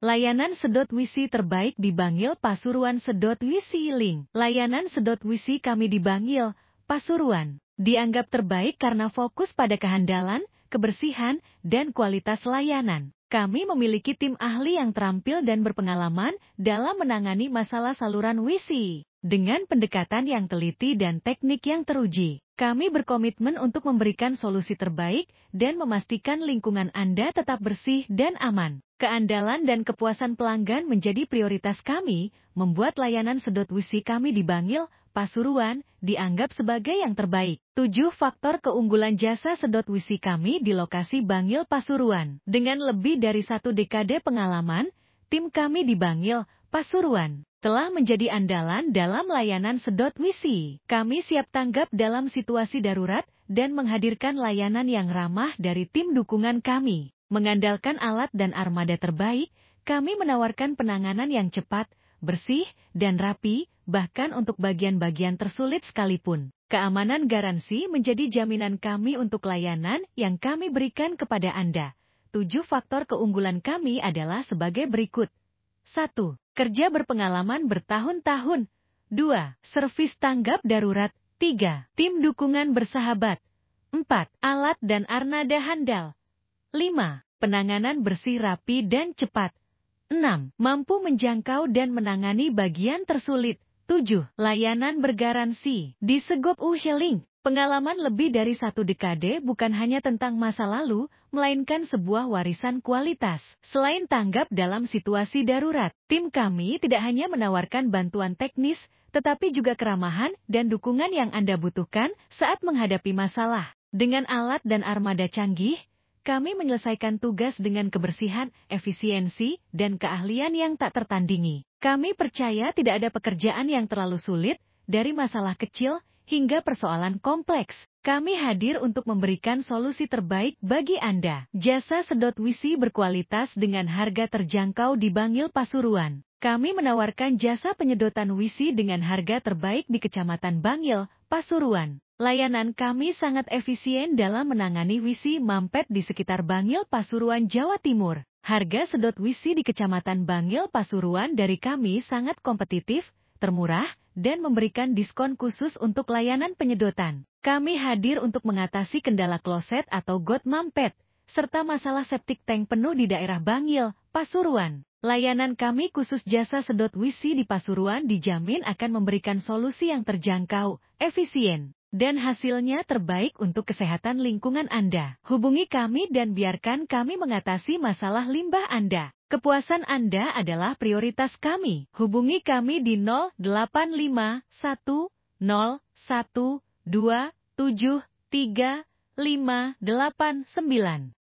Layanan sedot WC terbaik di Bangil, Pasuruan. Sedot WC Link. Layanan sedot WC kami di Bangil, Pasuruan dianggap terbaik karena fokus pada kehandalan, kebersihan, dan kualitas layanan. Kami memiliki tim ahli yang terampil dan berpengalaman dalam menangani masalah saluran WC. Dengan pendekatan yang teliti dan teknik yang teruji, kami berkomitmen untuk memberikan solusi terbaik dan memastikan lingkungan Anda tetap bersih dan aman. Keandalan dan kepuasan pelanggan menjadi prioritas kami, membuat layanan sedot WC kami di Bangil, Pasuruan, dianggap sebagai yang terbaik. 7 faktor keunggulan jasa sedot WC kami di lokasi Bangil, Pasuruan. Dengan lebih dari 1 dekade pengalaman, tim kami di Bangil, Pasuruan telah menjadi andalan dalam layanan sedot WC. Kami siap tanggap dalam situasi darurat dan menghadirkan layanan yang ramah dari tim dukungan kami. Mengandalkan alat dan armada terbaik, kami menawarkan penanganan yang cepat, bersih, dan rapi, bahkan untuk bagian-bagian tersulit sekalipun. Keamanan garansi menjadi jaminan kami untuk layanan yang kami berikan kepada Anda. 7 faktor keunggulan kami adalah sebagai berikut. 1. Kerja berpengalaman bertahun-tahun. 2. Servis tanggap darurat. 3. Tim dukungan bersahabat. 4. Alat dan armada handal. 5. Penanganan bersih, rapi, dan cepat. 6. Mampu menjangkau dan menangani bagian tersulit. 7. Layanan bergaransi. Di Segop Usheling, pengalaman lebih dari 1 dekade bukan hanya tentang masa lalu, melainkan sebuah warisan kualitas. Selain tanggap dalam situasi darurat, tim kami tidak hanya menawarkan bantuan teknis, tetapi juga keramahan dan dukungan yang Anda butuhkan saat menghadapi masalah. Dengan alat dan armada canggih, kami menyelesaikan tugas dengan kebersihan, efisiensi, dan keahlian yang tak tertandingi. Kami percaya tidak ada pekerjaan yang terlalu sulit, dari masalah kecil hingga persoalan kompleks. Kami hadir untuk memberikan solusi terbaik bagi Anda. Jasa sedot WC berkualitas dengan harga terjangkau di Bangil, Pasuruan. Kami menawarkan jasa penyedotan WC dengan harga terbaik di Kecamatan Bangil, Pasuruan. Layanan kami sangat efisien dalam menangani WC mampet di sekitar Bangil, Pasuruan, Jawa Timur. Harga sedot WC di Kecamatan Bangil, Pasuruan dari kami sangat kompetitif, termurah, dan memberikan diskon khusus untuk layanan penyedotan. Kami hadir untuk mengatasi kendala kloset atau got mampet, serta masalah septic tank penuh di daerah Bangil, Pasuruan. Layanan kami khusus jasa sedot WC di Pasuruan dijamin akan memberikan solusi yang terjangkau, efisien, dan hasilnya terbaik untuk kesehatan lingkungan Anda. Hubungi kami dan biarkan kami mengatasi masalah limbah Anda. Kepuasan Anda adalah prioritas kami. Hubungi kami di 085101273589.